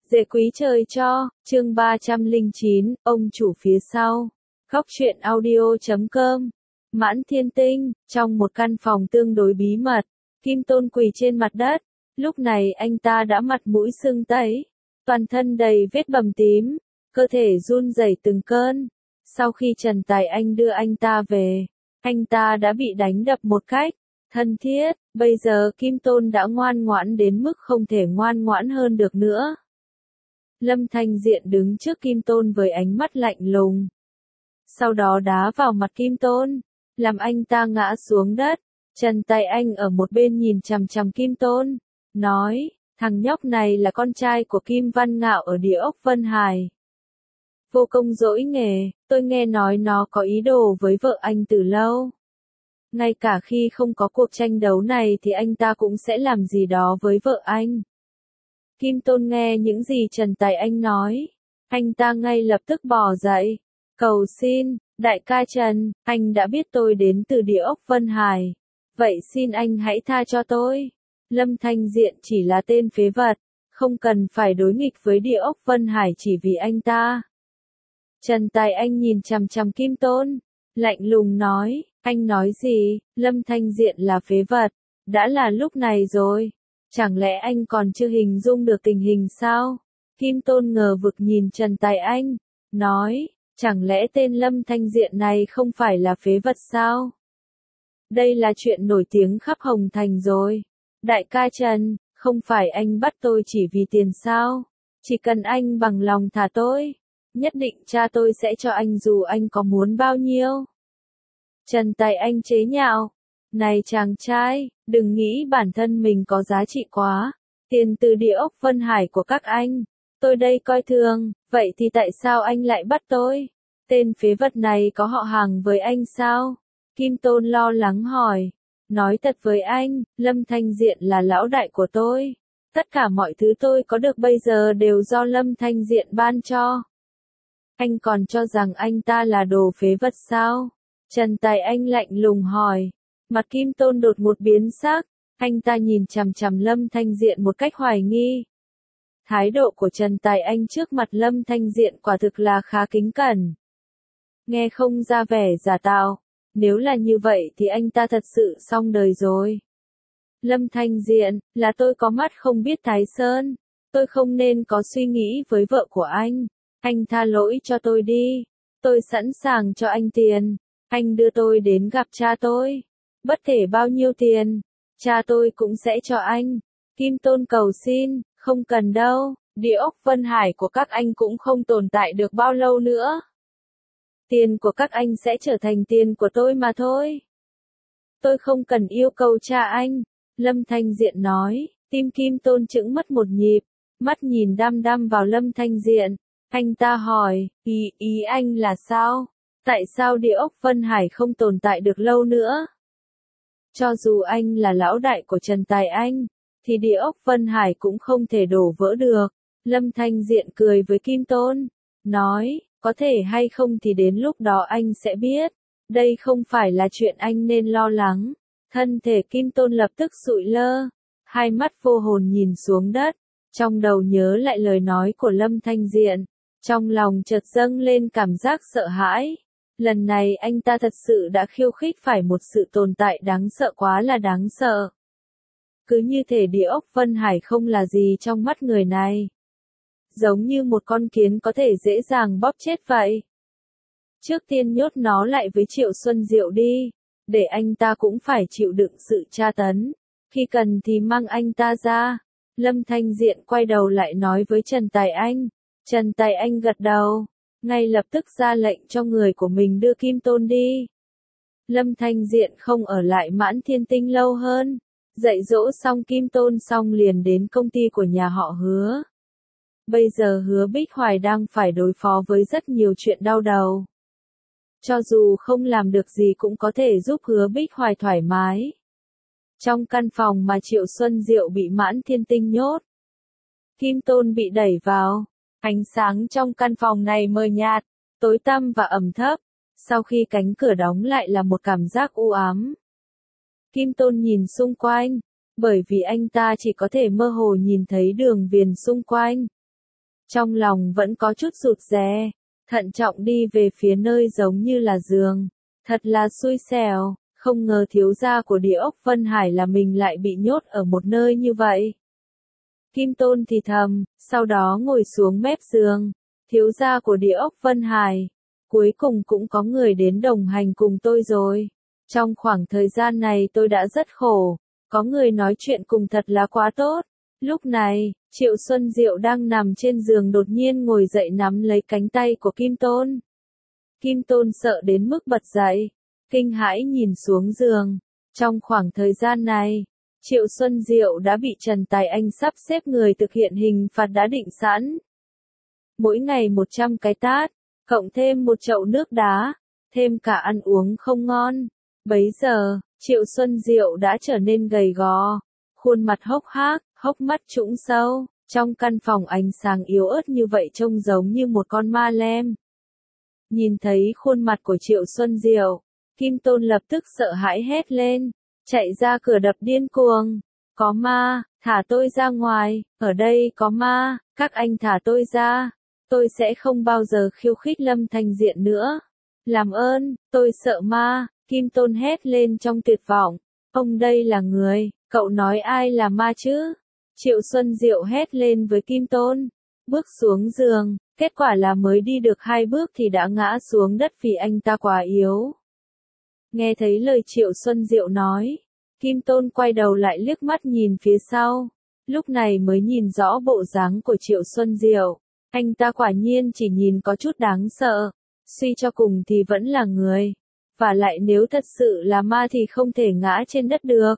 Dễ quý trời cho, chương 309, ông chủ phía sau. Góc truyện audio.com. Mãn Thiên Tinh, trong một căn phòng tương đối bí mật, Kim Tôn quỳ trên mặt đất. Lúc này anh ta đã mặt mũi sưng tấy, toàn thân đầy vết bầm tím, cơ thể run rẩy từng cơn. Sau khi Trần Tài Anh đưa anh ta về, anh ta đã bị đánh đập một cách thân thiết. Bây giờ Kim Tôn đã ngoan ngoãn đến mức không thể ngoan ngoãn hơn được nữa. Lâm Thanh Diện đứng trước Kim Tôn với ánh mắt lạnh lùng. Sau đó đá vào mặt Kim Tôn, làm anh ta ngã xuống đất. Trần Tài Anh ở một bên nhìn chằm chằm Kim Tôn, nói, thằng nhóc này là con trai của Kim Văn Ngạo ở địa ốc Vân Hải. Vô công dỗi nghề, tôi nghe nói nó có ý đồ với vợ anh từ lâu. Ngay cả khi không có cuộc tranh đấu này thì anh ta cũng sẽ làm gì đó với vợ anh. Kim Tôn nghe những gì Trần Tài Anh nói, anh ta ngay lập tức bò dậy, cầu xin, đại ca Trần, anh đã biết tôi đến từ địa ốc Vân Hải, vậy xin anh hãy tha cho tôi. Lâm Thanh Diện chỉ là tên phế vật, không cần phải đối nghịch với địa ốc Vân Hải chỉ vì anh ta. Trần Tài Anh nhìn chằm chằm Kim Tôn, lạnh lùng nói, anh nói gì, Lâm Thanh Diện là phế vật, đã là lúc này rồi. Chẳng lẽ anh còn chưa hình dung được tình hình sao? Kim Tôn ngờ vực nhìn Trần Tài Anh, nói, chẳng lẽ tên Lâm Thanh Diện này không phải là phế vật sao? Đây là chuyện nổi tiếng khắp Hồng Thành rồi. Đại ca Trần, không phải anh bắt tôi chỉ vì tiền sao? Chỉ cần anh bằng lòng thả tôi, nhất định cha tôi sẽ cho anh dù anh có muốn bao nhiêu. Trần Tài Anh chế nhạo. Này chàng trai, đừng nghĩ bản thân mình có giá trị quá. Tiền từ địa ốc Vân Hải của các anh, tôi đây coi thường, vậy thì tại sao anh lại bắt tôi? Tên phế vật này có họ hàng với anh sao? Kim Tôn lo lắng hỏi. Nói thật với anh, Lâm Thanh Diện là lão đại của tôi. Tất cả mọi thứ tôi có được bây giờ đều do Lâm Thanh Diện ban cho. Anh còn cho rằng anh ta là đồ phế vật sao? Trần Tài Anh lạnh lùng hỏi. Mặt Kim Tôn đột một biến sắc, anh ta nhìn chằm chằm Lâm Thanh Diện một cách hoài nghi. Thái độ của Trần Tài Anh trước mặt Lâm Thanh Diện quả thực là khá kính cẩn. Nghe không ra vẻ giả tạo, nếu là như vậy thì anh ta thật sự xong đời rồi. Lâm Thanh Diện, là tôi có mắt không biết Thái Sơn, tôi không nên có suy nghĩ với vợ của anh tha lỗi cho tôi đi, tôi sẵn sàng cho anh tiền, anh đưa tôi đến gặp cha tôi. Bất kể bao nhiêu tiền, cha tôi cũng sẽ cho anh. Kim Tôn cầu xin, không cần đâu, địa ốc Vân Hải của các anh cũng không tồn tại được bao lâu nữa. Tiền của các anh sẽ trở thành tiền của tôi mà thôi. Tôi không cần yêu cầu cha anh, Lâm Thanh Diện nói, tim Kim Tôn chững mất một nhịp, mắt nhìn đăm đăm vào Lâm Thanh Diện. Anh ta hỏi, ý anh là sao? Tại sao địa ốc Vân Hải không tồn tại được lâu nữa? Cho dù anh là lão đại của Trần Tài Anh, thì địa ốc Vân Hải cũng không thể đổ vỡ được. Lâm Thanh Diện cười với Kim Tôn, nói, có thể hay không thì đến lúc đó anh sẽ biết. Đây không phải là chuyện anh nên lo lắng. Thân thể Kim Tôn lập tức sụi lơ, hai mắt vô hồn nhìn xuống đất, trong đầu nhớ lại lời nói của Lâm Thanh Diện, trong lòng chợt dâng lên cảm giác sợ hãi. Lần này anh ta thật sự đã khiêu khích phải một sự tồn tại đáng sợ quá là đáng sợ. Cứ như thể địa ốc Vân Hải không là gì trong mắt người này. Giống như một con kiến có thể dễ dàng bóp chết vậy. Trước tiên nhốt nó lại với Triệu Xuân Diệu đi, để anh ta cũng phải chịu đựng sự tra tấn. Khi cần thì mang anh ta ra. Lâm Thanh Diện quay đầu lại nói với Trần Tài Anh. Trần Tài Anh gật đầu, ngay lập tức ra lệnh cho người của mình đưa Kim Tôn đi. Lâm Thanh Diện không ở lại Mãn Thiên Tinh lâu hơn, dạy dỗ xong Kim Tôn xong liền đến công ty của nhà họ Hứa. Bây giờ Hứa Bích Hoài đang phải đối phó với rất nhiều chuyện đau đầu. Cho dù không làm được gì cũng có thể giúp Hứa Bích Hoài thoải mái. Trong căn phòng mà Triệu Xuân Diệu bị Mãn Thiên Tinh nhốt, Kim Tôn bị đẩy vào. Ánh sáng trong căn phòng này mờ nhạt, tối tăm và ẩm thấp. Sau khi cánh cửa đóng lại là một cảm giác u ám. Kim Tôn nhìn xung quanh, bởi vì anh ta chỉ có thể mơ hồ nhìn thấy đường viền xung quanh. Trong lòng vẫn có chút rụt rè, thận trọng đi về phía nơi giống như là giường. Thật là xui xẻo, không ngờ thiếu gia của Địa ốc Vân Hải là mình lại bị nhốt ở một nơi như vậy. Kim Tôn thì thầm, sau đó ngồi xuống mép giường. Thiếu gia của Địa ốc Vân Hải, cuối cùng cũng có người đến đồng hành cùng tôi rồi. Trong khoảng thời gian này tôi đã rất khổ, có người nói chuyện cùng thật là quá tốt. Lúc này, Triệu Xuân Diệu đang nằm trên giường đột nhiên ngồi dậy nắm lấy cánh tay của Kim Tôn. Kim Tôn sợ đến mức bật dậy, kinh hãi nhìn xuống giường. Trong khoảng thời gian này, Triệu Xuân Diệu đã bị Trần Tài Anh sắp xếp người thực hiện hình phạt đã định sẵn. Mỗi ngày 100 cái tát, cộng thêm một chậu nước đá, thêm cả ăn uống không ngon. Bấy giờ, Triệu Xuân Diệu đã trở nên gầy gò, khuôn mặt hốc hác, hốc mắt trũng sâu, trong căn phòng ánh sáng yếu ớt như vậy trông giống như một con ma lem. Nhìn thấy khuôn mặt của Triệu Xuân Diệu, Kim Tôn lập tức sợ hãi hét lên, chạy ra cửa đập điên cuồng. Có ma, thả tôi ra ngoài, ở đây có ma, các anh thả tôi ra. Tôi sẽ không bao giờ khiêu khích Lâm Thanh Diện nữa. Làm ơn, tôi sợ ma, Kim Tôn hét lên trong tuyệt vọng. Ông đây là người, cậu nói ai là ma chứ? Triệu Xuân Diệu hét lên với Kim Tôn. Bước xuống giường, kết quả là mới đi được 2 bước thì đã ngã xuống đất vì anh ta quá yếu. Nghe thấy lời Triệu Xuân Diệu nói, Kim Tôn quay đầu lại liếc mắt nhìn phía sau. Lúc này mới nhìn rõ bộ dáng của Triệu Xuân Diệu. Anh ta quả nhiên chỉ nhìn có chút đáng sợ. Suy cho cùng thì vẫn là người. Và lại nếu thật sự là ma thì không thể ngã trên đất được.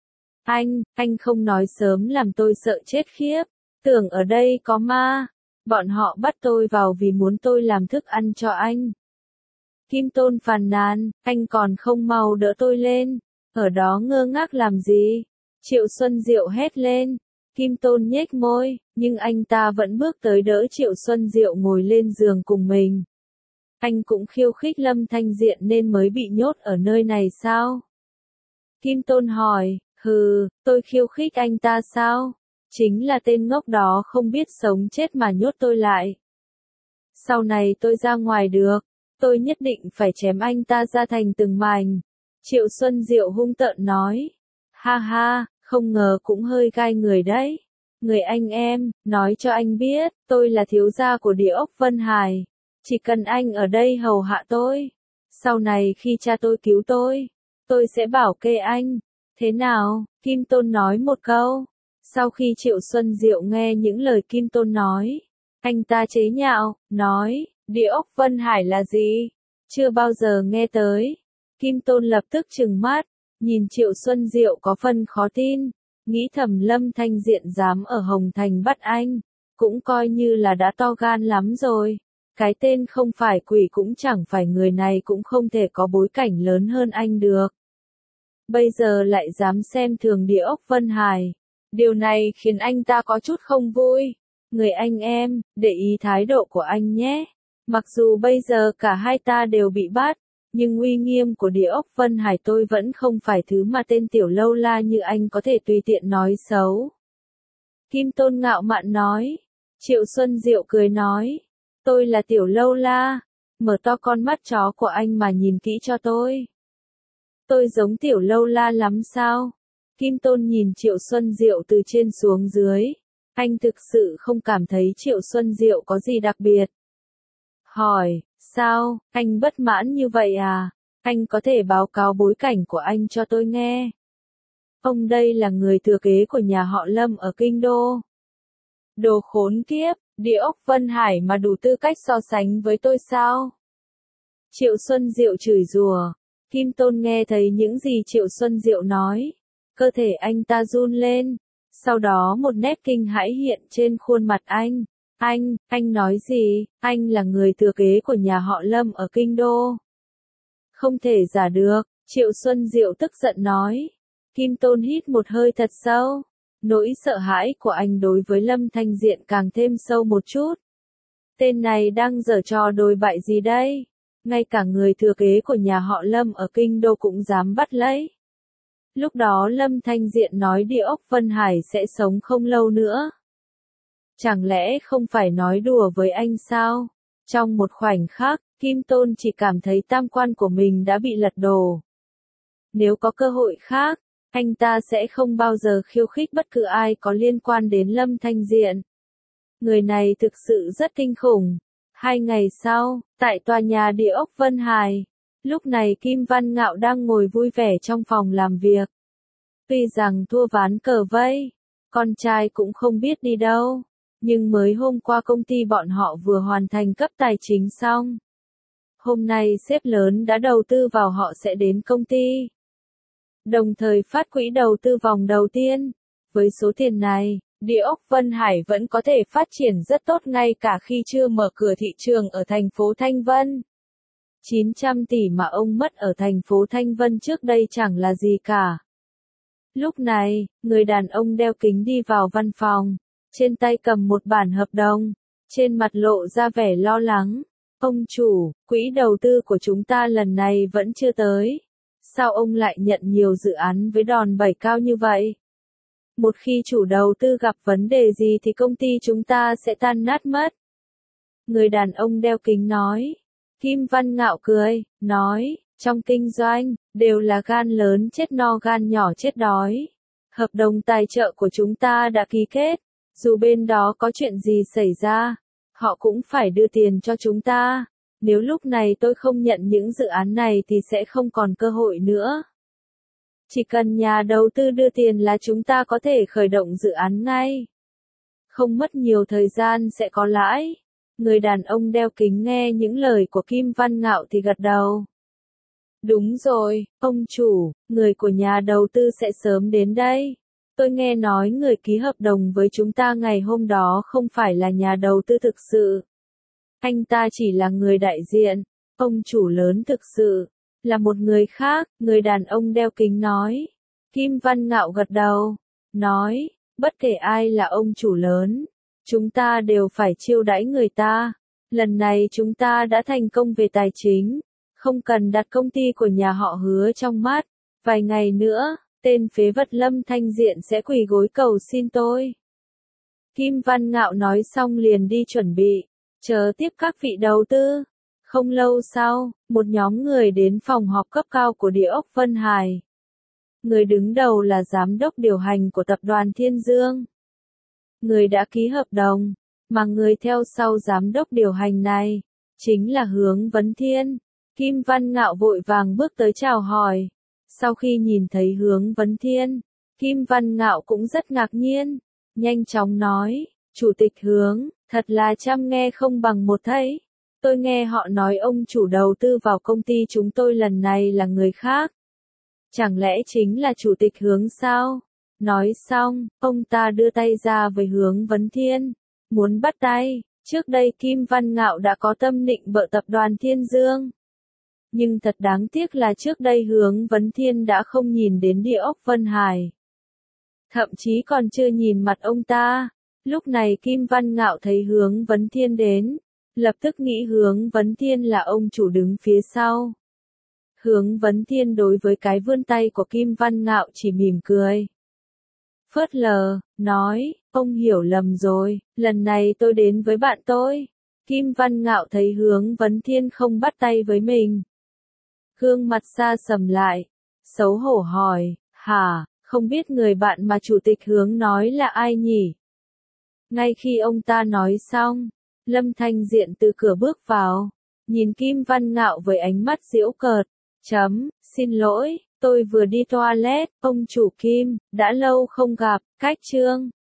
Anh không nói sớm làm tôi sợ chết khiếp. Tưởng ở đây có ma. Bọn họ bắt tôi vào vì muốn tôi làm thức ăn cho anh. Kim Tôn phàn nàn, anh còn không mau đỡ tôi lên. Ở đó ngơ ngác làm gì? Triệu Xuân Diệu hét lên. Kim Tôn nhếch môi, nhưng anh ta vẫn bước tới đỡ Triệu Xuân Diệu ngồi lên giường cùng mình. Anh cũng khiêu khích Lâm Thanh Diện nên mới bị nhốt ở nơi này sao? Kim Tôn hỏi, tôi khiêu khích anh ta sao? Chính là tên ngốc đó không biết sống chết mà nhốt tôi lại. Sau này tôi ra ngoài được, tôi nhất định phải chém anh ta ra thành từng mảnh. Triệu Xuân Diệu hung tợn nói. Ha ha, không ngờ cũng hơi gai người đấy. Người anh em, nói cho anh biết, tôi là thiếu gia của Địa ốc Vân Hải. Chỉ cần anh ở đây hầu hạ tôi. Sau này khi cha tôi cứu tôi sẽ bảo kê anh. Thế nào? Kim Tôn nói một câu. Sau khi Triệu Xuân Diệu nghe những lời Kim Tôn nói, anh ta chế nhạo, nói, Địa ốc Vân Hải là gì? Chưa bao giờ nghe tới. Kim Tôn lập tức trừng mắt, nhìn Triệu Xuân Diệu có phần khó tin, nghĩ thầm Lâm Thanh Diện dám ở Hồng Thành bắt anh, cũng coi như là đã to gan lắm rồi. Cái tên không phải quỷ cũng chẳng phải người này cũng không thể có bối cảnh lớn hơn anh được. Bây giờ lại dám xem thường Địa ốc Vân Hải. Điều này khiến anh ta có chút không vui. Người anh em, để ý thái độ của anh nhé. Mặc dù bây giờ cả hai ta đều bị bắt, nhưng uy nghiêm của Địa ốc Vân Hải tôi vẫn không phải thứ mà tên tiểu lâu la như anh có thể tùy tiện nói xấu. Kim Tôn ngạo mạn nói. Triệu Xuân Diệu cười nói. Tôi là tiểu lâu la. Mở to con mắt chó của anh mà nhìn kỹ cho tôi. Tôi giống tiểu lâu la lắm sao? Kim Tôn nhìn Triệu Xuân Diệu từ trên xuống dưới. Anh thực sự không cảm thấy Triệu Xuân Diệu có gì đặc biệt. Hỏi, sao, anh bất mãn như vậy à? Anh có thể báo cáo bối cảnh của anh cho tôi nghe. Ông đây là người thừa kế của nhà họ Lâm ở Kinh Đô. Đồ khốn kiếp, Địa ốc Vân Hải mà đủ tư cách so sánh với tôi sao? Triệu Xuân Diệu chửi rủa. Kim Tôn nghe thấy những gì Triệu Xuân Diệu nói. Cơ thể anh ta run lên. Sau đó một nét kinh hãi hiện trên khuôn mặt anh. Anh nói gì? Anh là người thừa kế của nhà họ Lâm ở Kinh Đô. Không thể giả được, Triệu Xuân Diệu tức giận nói. Kim Tôn hít một hơi thật sâu. Nỗi sợ hãi của anh đối với Lâm Thanh Diện càng thêm sâu một chút. Tên này đang giở trò đồi bại gì đây? Ngay cả người thừa kế của nhà họ Lâm ở Kinh Đô cũng dám bắt lấy. Lúc đó Lâm Thanh Diện nói Địa ốc Vân Hải sẽ sống không lâu nữa. Chẳng lẽ không phải nói đùa với anh sao? Trong một khoảnh khắc, Kim Tôn chỉ cảm thấy tam quan của mình đã bị lật đổ. Nếu có cơ hội khác, anh ta sẽ không bao giờ khiêu khích bất cứ ai có liên quan đến Lâm Thanh Diện. Người này thực sự rất kinh khủng. 2 ngày sau, tại tòa nhà địa ốc Vân Hải, lúc này Kim Văn Ngạo đang ngồi vui vẻ trong phòng làm việc. Tuy rằng thua ván cờ vây, con trai cũng không biết đi đâu, nhưng mới hôm qua công ty bọn họ vừa hoàn thành cấp tài chính xong. Hôm nay sếp lớn đã đầu tư vào họ sẽ đến công ty, đồng thời phát quỹ đầu tư vòng đầu tiên. Với số tiền này, địa ốc Vân Hải vẫn có thể phát triển rất tốt ngay cả khi chưa mở cửa thị trường ở thành phố Thanh Vân. 900 tỷ mà ông mất ở thành phố Thanh Vân trước đây chẳng là gì cả. Lúc này, người đàn ông đeo kính đi vào văn phòng, trên tay cầm một bản hợp đồng, trên mặt lộ ra vẻ lo lắng. Ông chủ, quỹ đầu tư của chúng ta lần này vẫn chưa tới. Sao ông lại nhận nhiều dự án với đòn bẩy cao như vậy? Một khi chủ đầu tư gặp vấn đề gì thì công ty chúng ta sẽ tan nát mất. Người đàn ông đeo kính nói. Kim Văn Ngạo cười, nói, trong kinh doanh, đều là gan lớn chết no gan nhỏ chết đói. Hợp đồng tài trợ của chúng ta đã ký kết, dù bên đó có chuyện gì xảy ra, họ cũng phải đưa tiền cho chúng ta. Nếu lúc này tôi không nhận những dự án này thì sẽ không còn cơ hội nữa. Chỉ cần nhà đầu tư đưa tiền là chúng ta có thể khởi động dự án ngay. Không mất nhiều thời gian sẽ có lãi. Người đàn ông đeo kính nghe những lời của Kim Văn Ngạo thì gật đầu. Đúng rồi, ông chủ, người của nhà đầu tư sẽ sớm đến đây. Tôi nghe nói người ký hợp đồng với chúng ta ngày hôm đó không phải là nhà đầu tư thực sự. Anh ta chỉ là người đại diện, ông chủ lớn thực sự là một người khác, người đàn ông đeo kính nói. Kim Văn Ngạo gật đầu, nói, bất kể ai là ông chủ lớn, chúng ta đều phải chiêu đãi người ta. Lần này chúng ta đã thành công về tài chính, không cần đặt công ty của nhà họ Hứa trong mắt. Vài ngày nữa, tên phế vật Lâm Thanh Diện sẽ quỳ gối cầu xin tôi. Kim Văn Ngạo nói xong liền đi chuẩn bị, chờ tiếp các vị đầu tư. Không lâu sau, một nhóm người đến phòng họp cấp cao của địa ốc Vân Hải. Người đứng đầu là giám đốc điều hành của tập đoàn Thiên Dương. Người đã ký hợp đồng, mà người theo sau giám đốc điều hành này, chính là Hướng Vấn Thiên. Kim Văn Ngạo vội vàng bước tới chào hỏi. Sau khi nhìn thấy Hướng Vấn Thiên, Kim Văn Ngạo cũng rất ngạc nhiên, nhanh chóng nói, Chủ tịch Hướng, thật là trăm nghe không bằng một thấy. Tôi nghe họ nói ông chủ đầu tư vào công ty chúng tôi lần này là người khác. Chẳng lẽ chính là Chủ tịch Hướng sao? Nói xong, ông ta đưa tay ra với Hướng Vấn Thiên, muốn bắt tay. Trước đây Kim Văn Ngạo đã có tâm nịnh bợ tập đoàn Thiên Dương. Nhưng thật đáng tiếc là trước đây Hướng Vấn Thiên đã không nhìn đến địa ốc Vân Hải. Thậm chí còn chưa nhìn mặt ông ta. Lúc này Kim Văn Ngạo thấy Hướng Vấn Thiên đến, lập tức nghĩ Hướng Vấn Thiên là ông chủ đứng phía sau. Hướng Vấn Thiên đối với cái vươn tay của Kim Văn Ngạo chỉ mỉm cười. Phớt lờ, nói, ông hiểu lầm rồi, lần này tôi đến với bạn tôi. Kim Văn Ngạo thấy Hướng Vấn Thiên không bắt tay với mình. Gương mặt xa sầm lại, xấu hổ hỏi, hả, không biết người bạn mà Chủ tịch Hướng nói là ai nhỉ? Ngay khi ông ta nói xong, Lâm Thanh Diện từ cửa bước vào, nhìn Kim Văn Ngạo với ánh mắt giễu cợt. Xin lỗi, tôi vừa đi toilet, ông chủ Kim, đã lâu không gặp, cách chương.